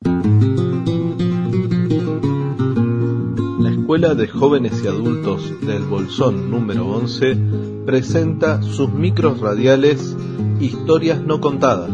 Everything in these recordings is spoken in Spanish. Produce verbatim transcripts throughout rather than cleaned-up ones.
La Escuela de Jóvenes y Adultos del Bolsón número once presenta sus micros radiales Historias no contadas.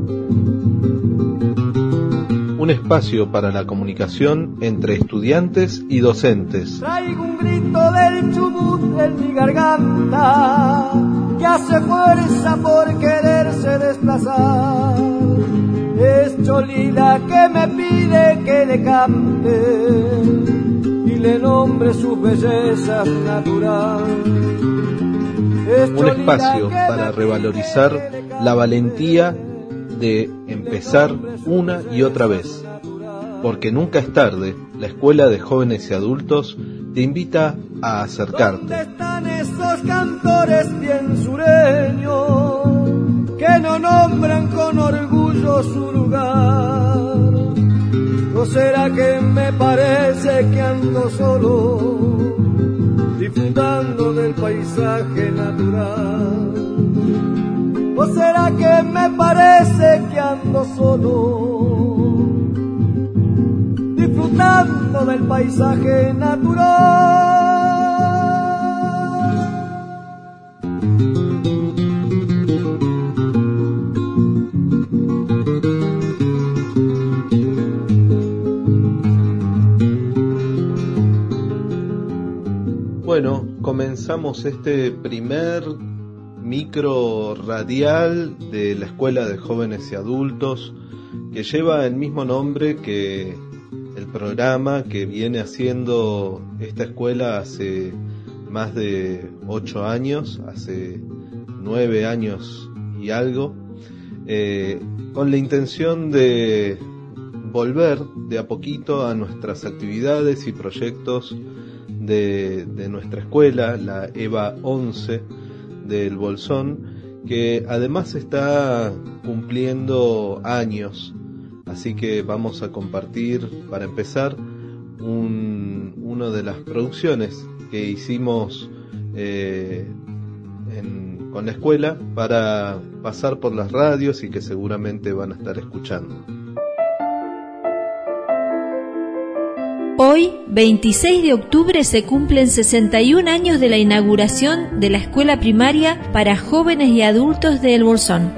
Un espacio para la comunicación entre estudiantes y docentes. Traigo un grito del Chubut en mi garganta, que hace fuerza por quererse desplazar. Es Cholila que me pide que le cante y le nombre sus bellezas naturales. Un espacio para revalorizar la valentía de empezar una y otra vez, porque nunca es tarde. La Escuela de Jóvenes y Adultos te invita a acercarte. ¿Dónde están esos cantores bien sureños que no nombran con orgullo su lugar? ¿No será que me parece que ando solo, disfrutando del paisaje natural? ¿O será que me parece que ando solo, disfrutando del paisaje natural? Bueno, comenzamos este primer micro radial de la Escuela de Jóvenes y Adultos, que lleva el mismo nombre que el programa que viene haciendo esta escuela hace más de ocho años, hace nueve años y algo, eh, con la intención de volver de a poquito a nuestras actividades y proyectos de, de nuestra escuela, la EVA once del Bolsón, que además está cumpliendo años, así que vamos a compartir, para empezar, un, una de las producciones que hicimos eh, en, con la escuela para pasar por las radios y que seguramente van a estar escuchando. Hoy, veintiséis de octubre, se cumplen sesenta y un años de la inauguración de la escuela primaria para jóvenes y adultos de El Bolsón.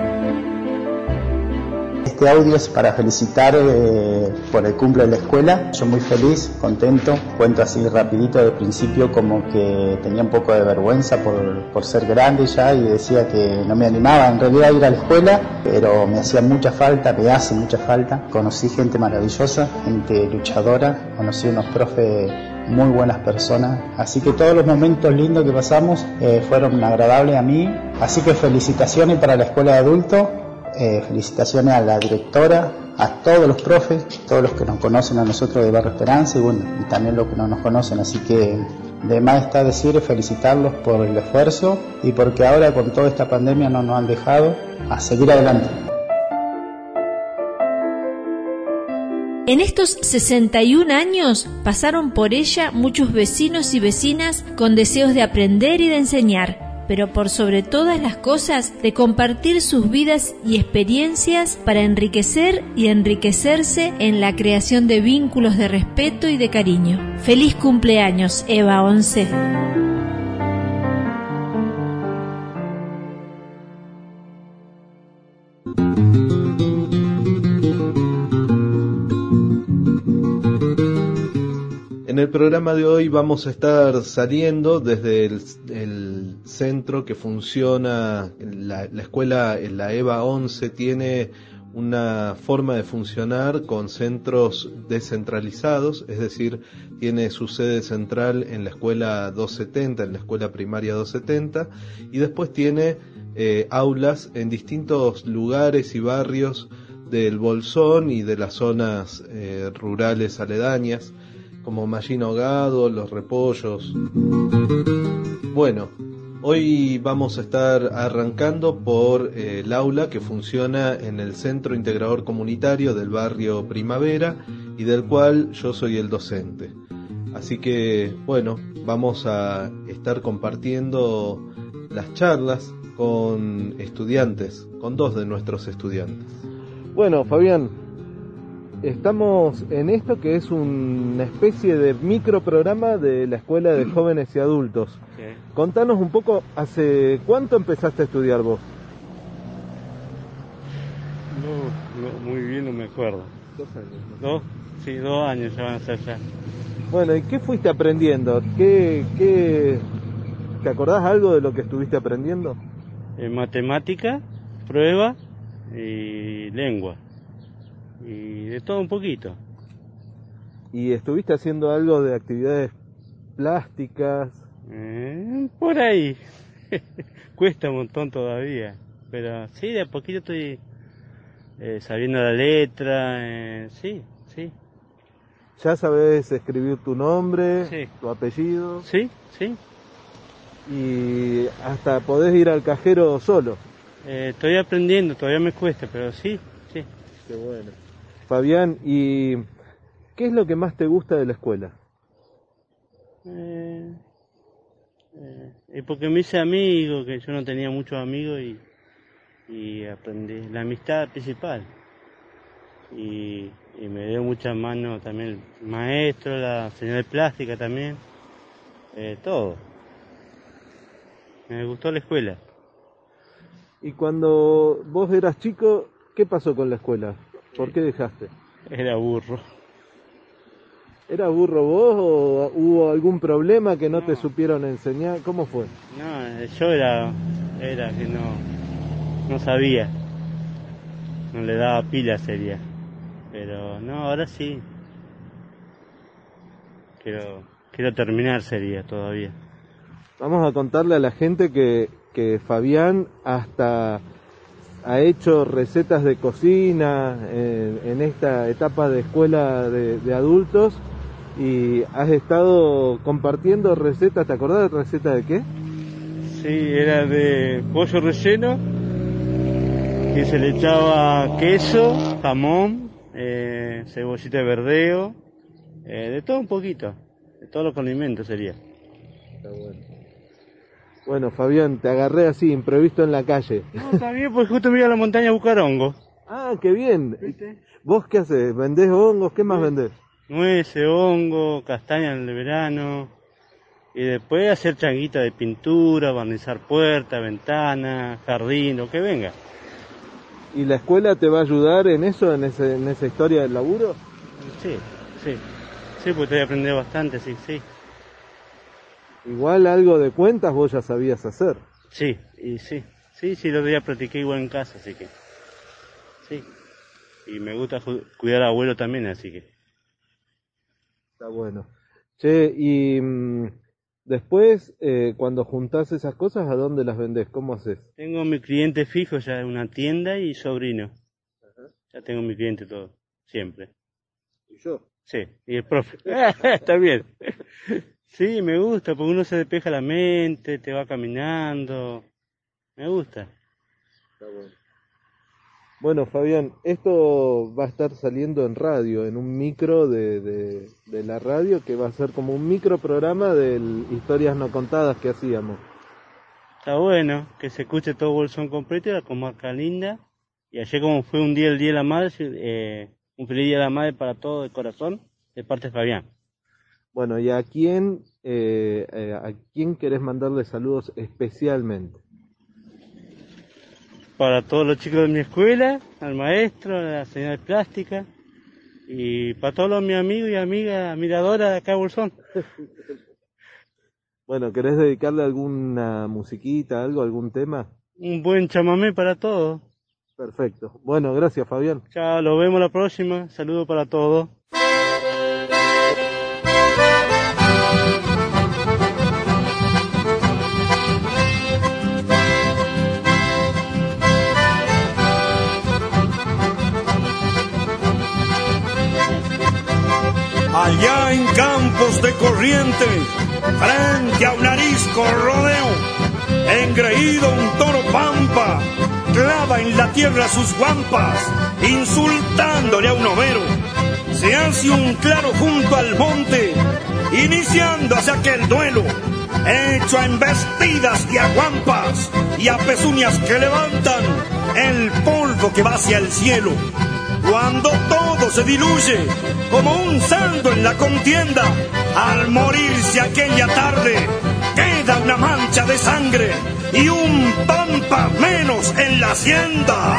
Este audio es para felicitar eh, por el cumple de la escuela. Yo muy feliz, contento. Cuento así rapidito de principio como que tenía un poco de vergüenza por, por ser grande ya y decía que no me animaba en realidad a ir a la escuela, pero me hacía mucha falta, me hace mucha falta. Conocí gente maravillosa, gente luchadora, conocí unos profes muy buenas personas, así que todos los momentos lindos que pasamos eh, fueron agradables a mí. Así que felicitaciones para la escuela de adultos. Eh, felicitaciones a la directora, a todos los profes, todos los que nos conocen a nosotros de Barrio Esperanza y bueno, y también los que no nos conocen, así que de más está decir felicitarlos por el esfuerzo y porque ahora con toda esta pandemia no nos han dejado a seguir adelante. En estos sesenta y un años pasaron por ella muchos vecinos y vecinas con deseos de aprender y de enseñar, pero por sobre todas las cosas de compartir sus vidas y experiencias para enriquecer y enriquecerse en la creación de vínculos de respeto y de cariño. ¡Feliz cumpleaños, EVA once! En el programa de hoy vamos a estar saliendo desde el, el centro que funciona, la, la escuela, la EVA once tiene una forma de funcionar con centros descentralizados, es decir, tiene su sede central en la escuela doscientos setenta, en la escuela primaria doscientos setenta, y después tiene eh, aulas en distintos lugares y barrios del Bolsón y de las zonas eh, rurales aledañas, como Mallín Ahogado, Los Repollos. Bueno, hoy vamos a estar arrancando por eh, el aula que funciona en el Centro Integrador Comunitario del barrio Primavera y del cual yo soy el docente. Así que, bueno, vamos a estar compartiendo las charlas con estudiantes, con dos de nuestros estudiantes. Bueno, Fabián, estamos en esto que es una especie de microprograma de la Escuela de Jóvenes y Adultos. Sí. Contanos un poco, ¿hace cuánto empezaste a estudiar vos? No, no, muy bien no me acuerdo. Dos años. ¿Dos? Sí, dos años ya van a ser ya. Bueno, ¿y qué fuiste aprendiendo? ¿Qué, qué, ¿Te acordás algo de lo que estuviste aprendiendo? En matemática, prueba y lengua. Y de todo un poquito. ¿Y estuviste haciendo algo de actividades plásticas? Eh, por ahí. Cuesta un montón todavía. Pero sí, de a poquito estoy eh, sabiendo la letra. Eh, sí, sí. ¿Ya sabés escribir tu nombre, Sí. tu apellido? Sí, sí. Y hasta podés ir al cajero solo. Eh, estoy aprendiendo, todavía me cuesta, pero sí, sí. Qué bueno. Fabián, ¿y qué es lo que más te gusta de la escuela? Eh, eh, es porque me hice amigo, que yo no tenía muchos amigos y, y aprendí la amistad principal. Y, y me dio mucha mano también el maestro, la señora de plástica también, eh, todo. Me gustó la escuela. Y cuando vos eras chico, ¿qué pasó con la escuela? ¿Por qué dejaste? Era burro. ¿Era burro vos o hubo algún problema que no, No. te supieron enseñar? ¿Cómo fue? No, yo era, era que no, no sabía. No le daba pila sería. Pero no, ahora sí. Quiero, quiero terminar sería todavía. Vamos a contarle a la gente que, que Fabián hasta ha hecho recetas de cocina en, en esta etapa de escuela de, de adultos y has estado compartiendo recetas. ¿Te acordás de recetas de qué? Sí, era de pollo relleno, que se le echaba queso, jamón, eh, cebollita de verdeo, eh, de todo un poquito, de todos los condimentos sería. Está bueno. Bueno, Fabián, te agarré así, imprevisto en la calle. No, está bien, pues justo me iba a la montaña a buscar hongos. Ah, qué bien. ¿Viste? ¿Vos qué haces? ¿Vendés hongos? ¿Qué más vendés? Nueces, hongo, castaña en el verano, y después hacer changuita de pintura, barnizar puertas, ventanas, jardín, lo que venga. ¿Y la escuela te va a ayudar en eso, en, ese, en esa historia del laburo? Sí, sí, sí, pues te voy a aprender bastante, sí, sí. Igual algo de cuentas vos ya sabías hacer. Sí, y sí, sí, sí, lo otro día practiqué igual en casa, así que, sí. Y me gusta ju- cuidar al abuelo también, así que. Está bueno. Che, y mmm, después, eh, cuando juntás esas cosas, ¿a dónde las vendés? ¿Cómo haces? Tengo mi cliente fijo ya en una tienda y sobrino. Ya tengo mi cliente todo, siempre. ¿Y yo? Sí, y el profe. Está bien. Sí, me gusta, porque uno se despeja la mente, te va caminando. Me gusta. Está bueno. Bueno, Fabián, esto va a estar saliendo en radio, en un micro de, de, de la radio, que va a ser como un micro programa de historias no contadas que hacíamos. Está bueno que se escuche todo Bolsón completo, la comarca linda. Y ayer como fue un día el Día de la Madre, eh, un feliz Día de la Madre para todo de corazón, de parte de Fabián. Bueno, ¿y a quién, eh, eh, a quién querés mandarle saludos especialmente? Para todos los chicos de mi escuela, al maestro, a la señora de plástica, y para todos los mis amigos y amigas admiradoras de acá de Bolsón. Bueno, ¿querés dedicarle alguna musiquita, algo, algún tema? Un buen chamamé para todos. Perfecto. Bueno, gracias, Fabián. Chao, nos vemos la próxima. Saludos para todos. Allá en Campos de Corrientes, frente a un arisco rodeo, engreído un toro pampa, clava en la tierra sus guampas, insultándole a un overo. Se hace un claro junto al monte, iniciándose aquel duelo, hecho a embestidas y a guampas, y a pezuñas que levantan el polvo que va hacia el cielo. cuando todo se diluye como un saldo en la contienda, al morirse aquella tarde queda una mancha de sangre y un pampa menos en la hacienda.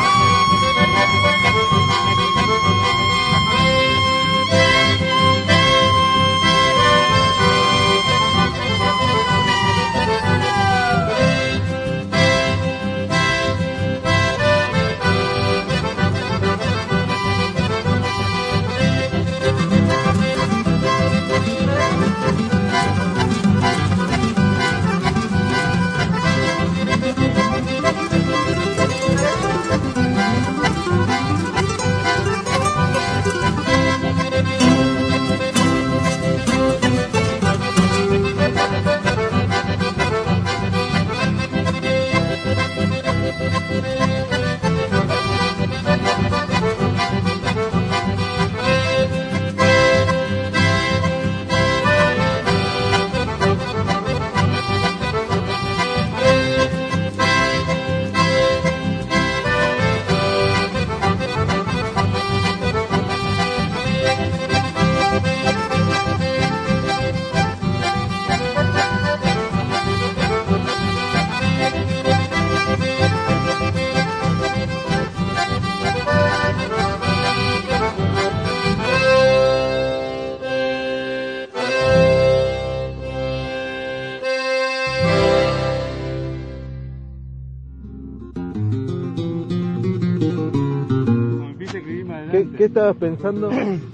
¿Qué, qué estabas pensando?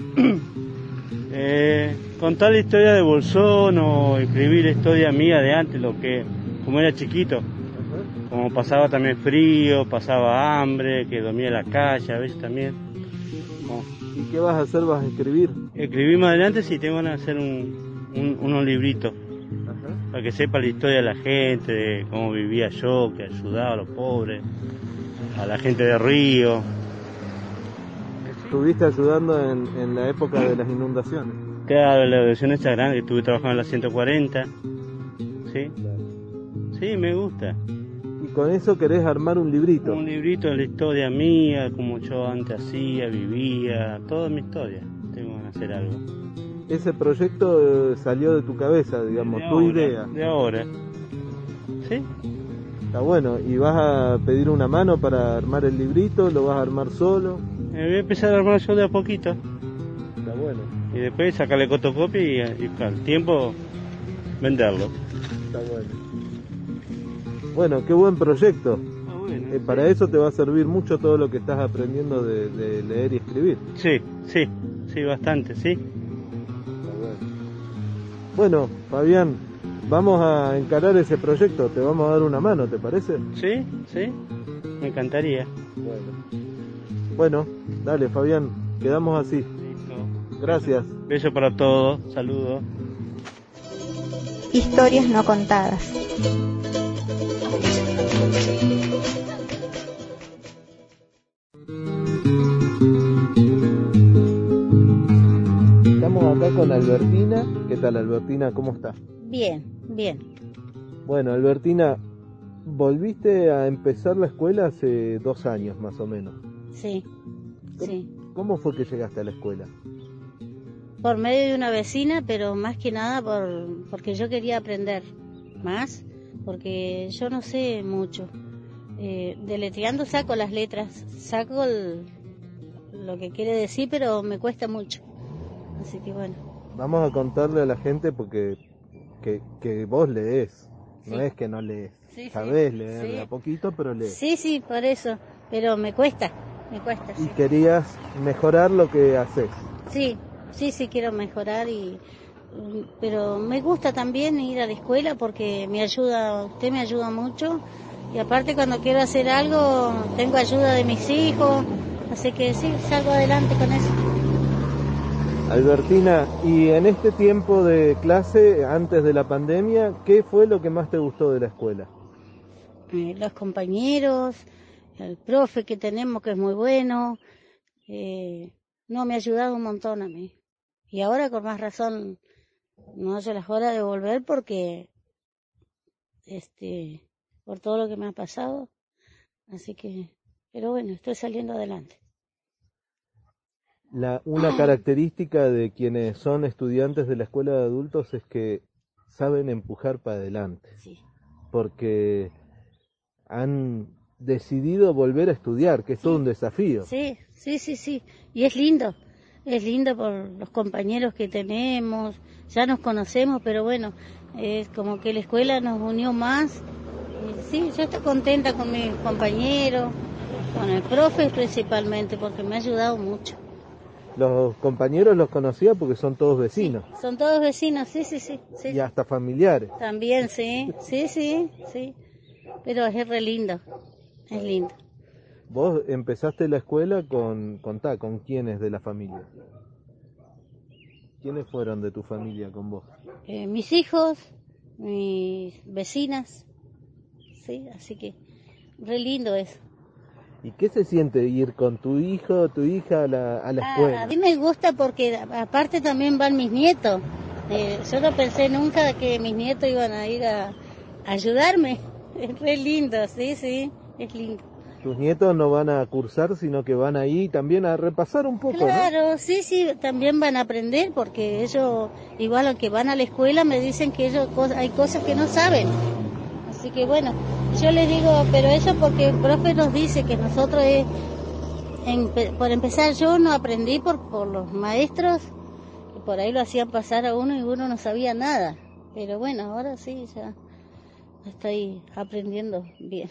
eh, contar la historia de Bolsón o escribir la historia mía de antes, lo que, como era chiquito, uh-huh. Como pasaba también frío, pasaba hambre, que dormía en la calle a veces también. Como... ¿Y qué vas a hacer? ¿Vas a escribir? Escribir más adelante, sí, tengo ganas de hacer un, un, unos libritos, uh-huh. Para que sepa la historia de la gente, de cómo vivía yo, que ayudaba a los pobres, a la gente de Río. ¿Estuviste ayudando en, en la época de las inundaciones? Claro, la inundación está grande, estuve trabajando en la ciento cuarenta, ¿sí? Claro. Sí, me gusta. ¿Y con eso querés armar un librito? Un librito de la historia mía, como yo antes hacía, vivía, toda mi historia. Tengo que hacer algo. Ese proyecto salió de tu cabeza, digamos, de tu ahora, idea. De ahora, ¿sí? Está bueno. ¿Y vas a pedir una mano para armar el librito? ¿Lo vas a armar solo? Eh, voy a empezar a armar yo de a poquito. Está bueno. Y después sacarle fotocopia y, y al tiempo venderlo. Está bueno. Bueno, qué buen proyecto. Ah, bueno, eh, para sí. Eso te va a servir mucho todo lo que estás aprendiendo de, de leer y escribir. Sí, sí, sí, bastante, sí. Está bueno. Bueno, Fabián, vamos a encarar ese proyecto. Te vamos a dar una mano, ¿te parece? Sí, sí, me encantaría. Bueno. Bueno, dale, Fabián, quedamos así. Listo. Gracias. Beso para todos, saludos. Historias no contadas. Estamos acá con Albertina. ¿Qué tal, Albertina? ¿Cómo está? Bien, bien. Bueno, Albertina, volviste a empezar la escuela hace dos años más o menos. Sí, ¿Cómo, sí. ¿Cómo fue que llegaste a la escuela? Por medio de una vecina, pero más que nada por porque yo quería aprender más, porque yo no sé mucho. Eh, deletreando saco las letras, saco el, lo que quiere decir, pero me cuesta mucho. Así que bueno. Vamos a contarle a la gente porque que, que vos lees, no Sí. es que no lees. Sí, Sabés sí, leer sí. de a poquito, pero lees. Sí, sí, por eso, pero me cuesta, me cuesta. Y Sí, querías mejorar lo que haces. sí, sí, sí quiero mejorar y pero me gusta también ir a la escuela porque me ayuda, usted me ayuda mucho y aparte cuando quiero hacer algo tengo ayuda de mis hijos, así que sí, salgo adelante con eso. Albertina, y en este tiempo de clase, antes de la pandemia, ¿qué fue lo que más te gustó de la escuela? Eh, los compañeros, el profe que tenemos que es muy bueno, eh, no, me ha ayudado un montón a mí. Y ahora con más razón no hace las horas de volver porque, este, por todo lo que me ha pasado. Así que, pero bueno, estoy saliendo adelante. La, una característica de quienes son estudiantes de la escuela de adultos es que saben empujar para adelante, Sí. porque han decidido volver a estudiar, que es Sí. todo un desafío. Sí, sí, sí, sí. Y es lindo, es lindo por los compañeros que tenemos, ya nos conocemos, pero bueno, es como que la escuela nos unió más. Y sí, yo estoy contenta con mis compañeros, con el profe principalmente, porque me ha ayudado mucho. Los compañeros los conocía porque son todos vecinos, Sí, son todos vecinos, sí, sí, sí. sí. y hasta familiares. También, sí, sí, sí, sí. Pero es re lindo, es lindo. Vos empezaste la escuela con, contá, ¿con quiénes de la familia? ¿Quiénes fueron de tu familia con vos? Eh, mis hijos, mis vecinas, sí, así que re lindo eso. ¿Y qué se siente ir con tu hijo o tu hija a la, a la Ah, escuela? a mí me gusta porque aparte también van mis nietos. Eh, yo no pensé nunca que mis nietos iban a ir a, a ayudarme. Es re lindo, sí, sí, es lindo. Tus nietos no van a cursar, sino que van ahí también a repasar un poco, Claro, ¿no? sí, sí, también van a aprender porque ellos, igual aunque van a la escuela, me dicen que ellos cos- hay cosas que no saben. Así que bueno, yo les digo, pero eso porque el profe nos dice que nosotros, es, empe- por empezar, yo no aprendí por, por los maestros, que por ahí lo hacían pasar a uno y uno no sabía nada. Pero bueno, ahora sí, ya estoy aprendiendo bien.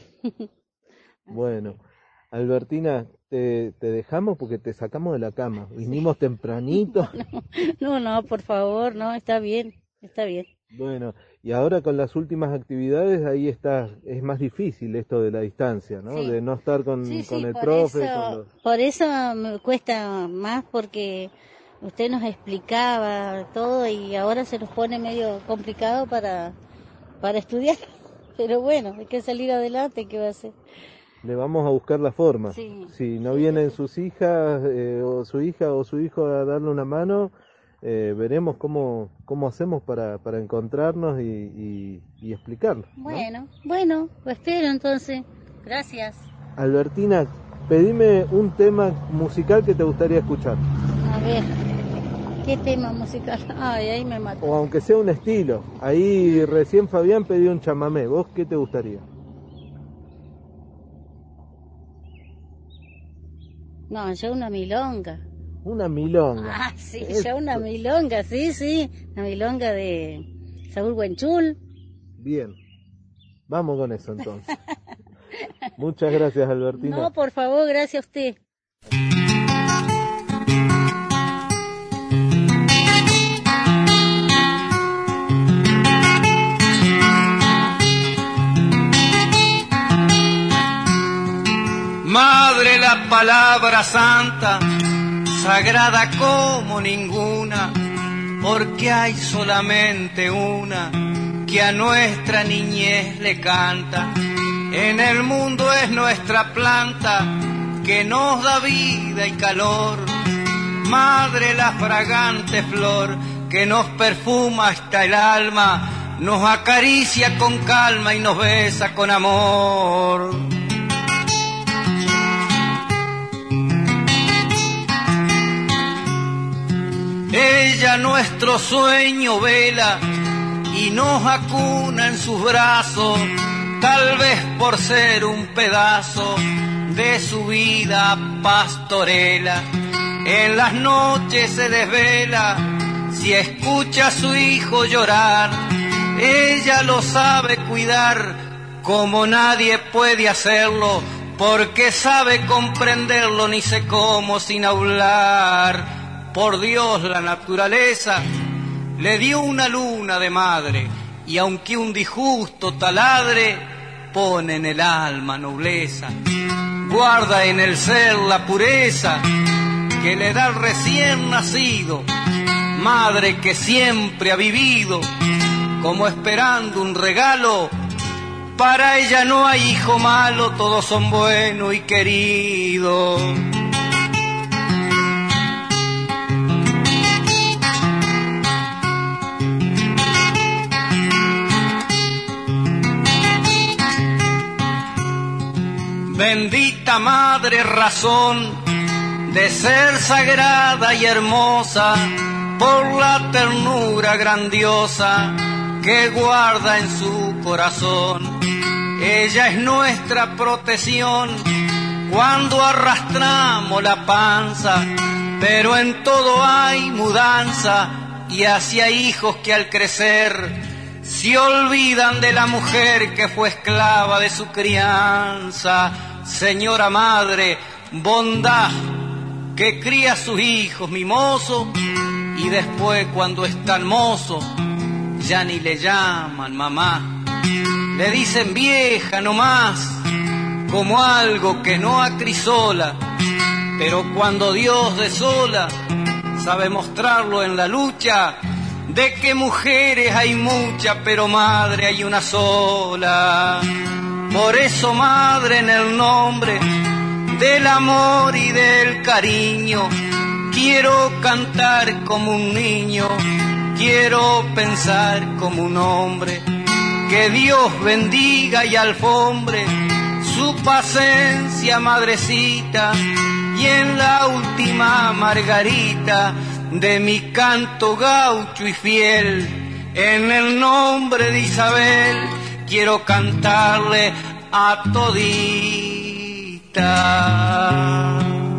Bueno, Albertina, te, te dejamos porque te sacamos de la cama. Vinimos tempranito. No, no, por favor, no, está bien, está bien. Bueno, y ahora con las últimas actividades, ahí está, es más difícil esto de la distancia, ¿no? Sí. De no estar con, Sí, con sí, el por profe. eso, con los... por eso me cuesta más porque usted nos explicaba todo y ahora se nos pone medio complicado para, para estudiar. Pero bueno, hay que salir adelante, ¿qué va a hacer? Le vamos a buscar la forma. Sí, Si no sí, vienen sí, sí. sus hijas eh, o su hija o su hijo a darle una mano, eh, veremos cómo, cómo hacemos para, para encontrarnos y, y, y explicarlo, ¿no? Bueno, bueno, lo espero entonces. Gracias. Albertina, pedime un tema musical que te gustaría escuchar, A ver, ¿qué tema musical? Ay, ahí me mató. o aunque sea un estilo. Ahí recién Fabián pidió un chamamé. ¿Vos qué te gustaría? No, yo una milonga. Una milonga. Ah, sí, Es- yo una milonga, sí, sí. Una milonga de Saúl Huenchul. Bien, vamos con eso entonces. Muchas gracias, Albertina. No, por favor, gracias a usted. Madre, la palabra santa, sagrada como ninguna, porque hay solamente una que a nuestra niñez le canta. En el mundo es nuestra planta que nos da vida y calor. Madre, la fragante flor que nos perfuma hasta el alma, nos acaricia con calma y nos besa con amor. Ella nuestro sueño vela y nos acuna en sus brazos, tal vez por ser un pedazo de su vida pastorela. En las noches se desvela si escucha a su hijo llorar. Ella lo sabe cuidar como nadie puede hacerlo, porque sabe comprenderlo, ni sé cómo sin hablar. Por Dios, la naturaleza le dio una luna de madre, y aunque un disgusto taladre, pone en el alma nobleza. Guarda en el ser la pureza que le da el recién nacido. Madre que siempre ha vivido como esperando un regalo. Para ella no hay hijo malo, todos son buenos y queridos. Bendita madre razón de ser sagrada y hermosa por la ternura grandiosa que guarda en su corazón. Ella es nuestra protección cuando arrastramos la panza, pero en todo hay mudanza y hacia hijos que al crecer se olvidan de la mujer que fue esclava de su crianza. Señora Madre, bondad, que cría a sus hijos mimosos y después cuando están mozos ya ni le llaman mamá. Le dicen vieja nomás, como algo que no acrisola, pero cuando Dios desola sabe mostrarlo en la lucha. De que mujeres hay muchas, pero madre hay una sola. Por eso, madre, en el nombre del amor y del cariño, quiero cantar como un niño, quiero pensar como un hombre. Que Dios bendiga y alfombre su paciencia, madrecita, y en la última margarita de mi canto gaucho y fiel, en el nombre de Isabel, quiero cantarle a todita.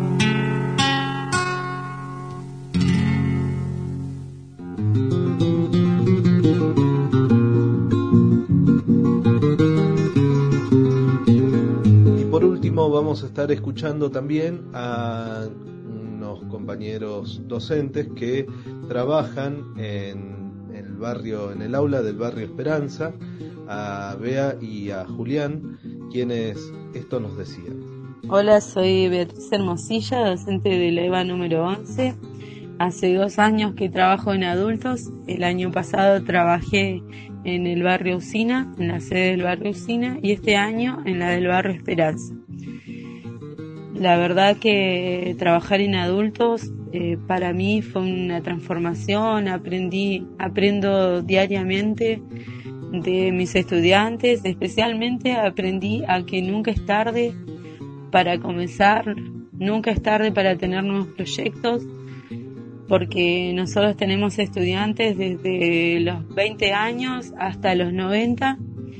Y por último vamos a estar escuchando también a compañeros docentes que trabajan en el barrio, en el aula del barrio Esperanza, a Bea y a Julián, quienes esto nos decían. Hola, soy Beatriz Hermosilla, docente de la E B A número once. Hace dos años que trabajo en adultos. El año pasado trabajé en el barrio Usina, en la sede del barrio Usina, y este año en la del barrio Esperanza. La verdad que trabajar en adultos eh, para mí fue una transformación. Aprendí, aprendo diariamente de mis estudiantes, especialmente aprendí a que nunca es tarde para comenzar, nunca es tarde para tener nuevos proyectos, porque nosotros tenemos estudiantes desde los veinte años hasta los noventa,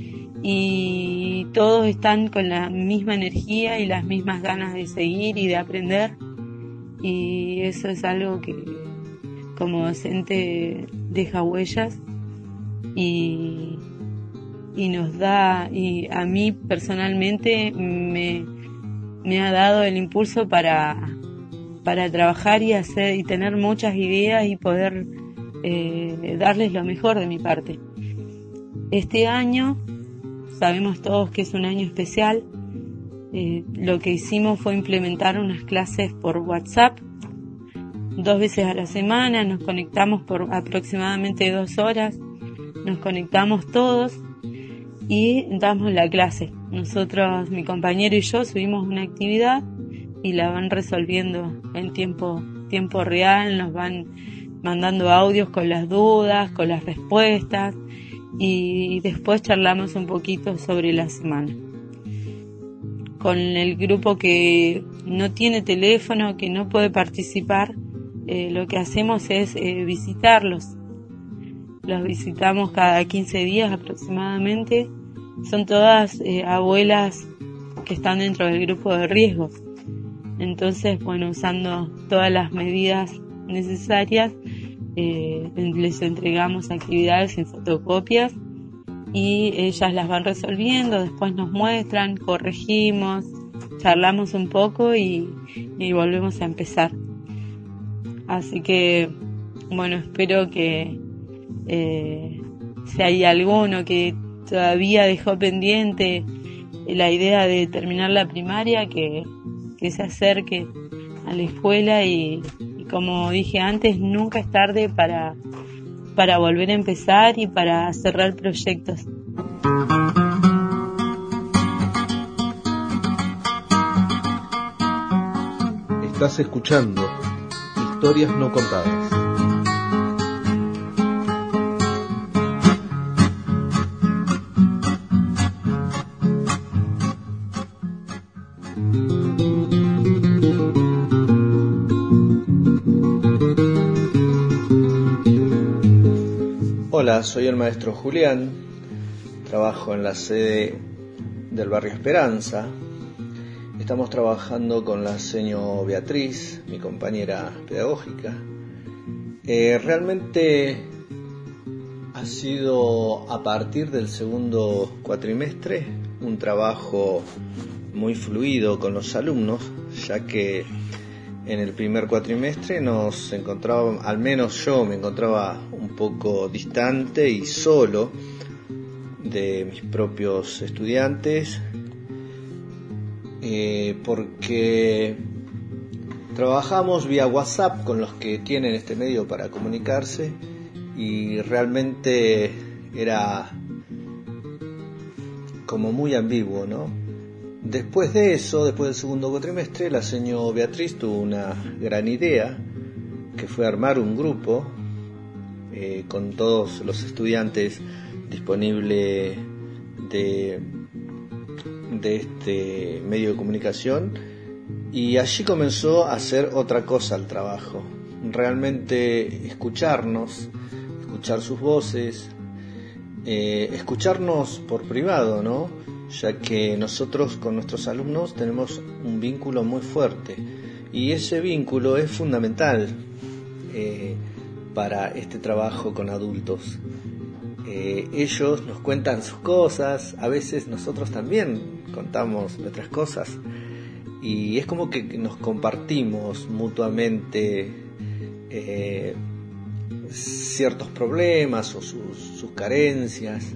y todos están con la misma energía y las mismas ganas de seguir y de aprender, y eso es algo que como docente deja huellas y, y nos da, y a mí personalmente me, me ha dado el impulso para, para trabajar y hacer y tener muchas ideas y poder eh, darles lo mejor de mi parte. Este año sabemos todos que es un año especial. Eh, lo que hicimos fue implementar unas clases por WhatsApp. Dos veces a la semana nos conectamos por aproximadamente dos horas. Nos conectamos todos y damos la clase. Nosotros, mi compañero y yo, subimos una actividad y la van resolviendo en tiempo, tiempo real. Nos van mandando audios con las dudas, con las respuestas, y después charlamos un poquito sobre la semana. Con el grupo que no tiene teléfono, que no puede participar, eh, lo que hacemos es eh, visitarlos. Los visitamos cada quince días aproximadamente. Son todas eh, abuelas que están dentro del grupo de riesgo. Entonces, bueno, usando todas las medidas necesarias, Eh, les entregamos actividades en fotocopias y ellas las van resolviendo, después nos muestran, corregimos, charlamos un poco y, y volvemos a empezar. Así que, bueno, espero que eh, si hay alguno que todavía dejó pendiente la idea de terminar la primaria, que, que se acerque a la escuela y como dije antes, nunca es tarde para, para volver a empezar y para cerrar proyectos. Estás escuchando Historias No Contadas. Hola, soy el maestro Julián, trabajo en la sede del barrio Esperanza. Estamos trabajando con la seño Beatriz, mi compañera pedagógica. Eh, realmente ha sido a partir del segundo cuatrimestre un trabajo muy fluido con los alumnos, ya que en el primer cuatrimestre nos encontrábamos, al menos yo me encontraba un poco distante y solo de mis propios estudiantes, eh, porque trabajamos vía WhatsApp con los que tienen este medio para comunicarse y realmente era como muy ambiguo, ¿no? Después de eso, después del segundo cuatrimestre, la seño Beatriz tuvo una gran idea, que fue armar un grupo eh, con todos los estudiantes disponibles de, de este medio de comunicación, y allí comenzó a hacer otra cosa al trabajo, realmente escucharnos, escuchar sus voces, eh, escucharnos por privado, ¿no? Ya que nosotros con nuestros alumnos tenemos un vínculo muy fuerte y ese vínculo es fundamental eh, para este trabajo con adultos. Eh, ellos nos cuentan sus cosas, a veces nosotros también contamos nuestras cosas y es como que nos compartimos mutuamente eh, ciertos problemas o sus, sus carencias.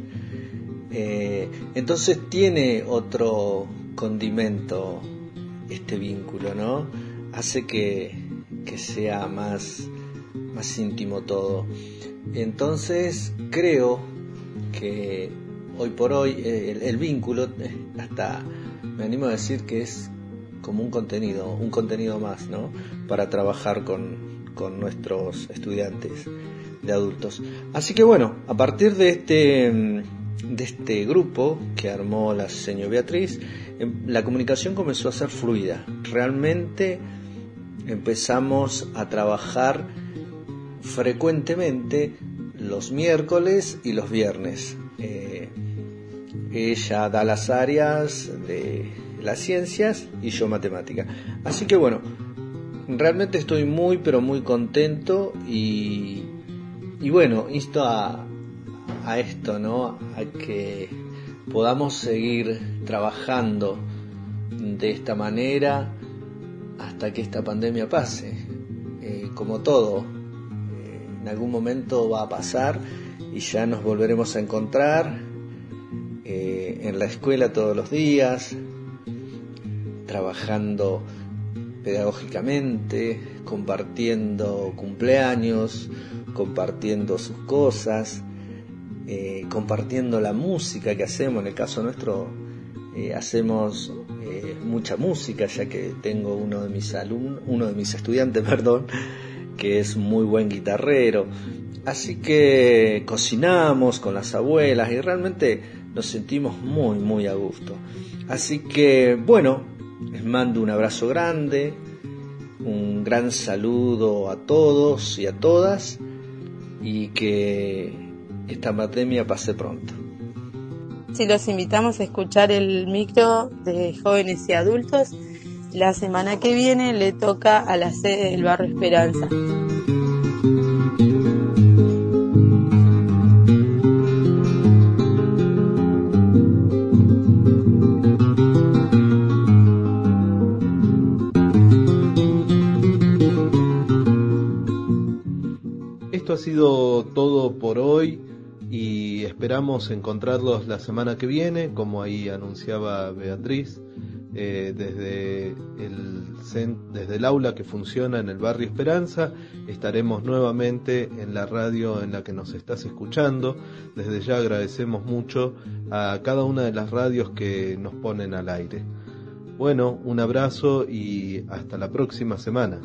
Eh, entonces tiene otro condimento este vínculo, ¿no? Hace que, que sea más, más íntimo todo. Entonces creo que hoy por hoy eh, el, el vínculo, hasta me animo a decir que es como un contenido, un contenido más, ¿no? Para trabajar con, con nuestros estudiantes de adultos. Así que bueno, a partir de este... de este grupo que armó la seño Beatriz, la comunicación comenzó a ser fluida. Realmente empezamos a trabajar frecuentemente los miércoles y los viernes. Eh, ella da las áreas de las ciencias y yo matemática. Así que bueno, realmente estoy muy pero muy contento y, y bueno, insto a a esto, ¿no? A que podamos seguir trabajando de esta manera hasta que esta pandemia pase. Eh, como todo, eh, en algún momento va a pasar y ya nos volveremos a encontrar eh, en la escuela todos los días, trabajando pedagógicamente, compartiendo cumpleaños, compartiendo sus cosas, Eh, compartiendo la música que hacemos. En el caso nuestro eh, hacemos eh, mucha música, ya que tengo uno de mis alumnos, uno de mis estudiantes, perdón, que es muy buen guitarrero. Así que cocinamos con las abuelas y realmente nos sentimos muy muy a gusto. Así que bueno, les mando un abrazo grande, un gran saludo a todos y a todas y que esta pandemia pase pronto. Sí, los invitamos a escuchar el micro de jóvenes y adultos. La semana que viene le toca a la sede del barrio Esperanza. Esto ha sido todo por hoy y esperamos encontrarlos la semana que viene, como ahí anunciaba Beatriz, eh, desde el desde el aula que funciona en el barrio Esperanza. Estaremos nuevamente en la radio en la que nos estás escuchando. Desde ya agradecemos mucho a cada una de las radios que nos ponen al aire. Bueno, un abrazo y hasta la próxima semana.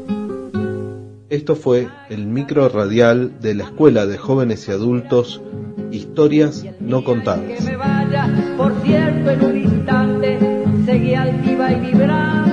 Esto fue el micro radial de la Escuela de Jóvenes y Adultos Historias no contadas. Que me vaya, por cierto, en un instante seguí altiva y vibrante.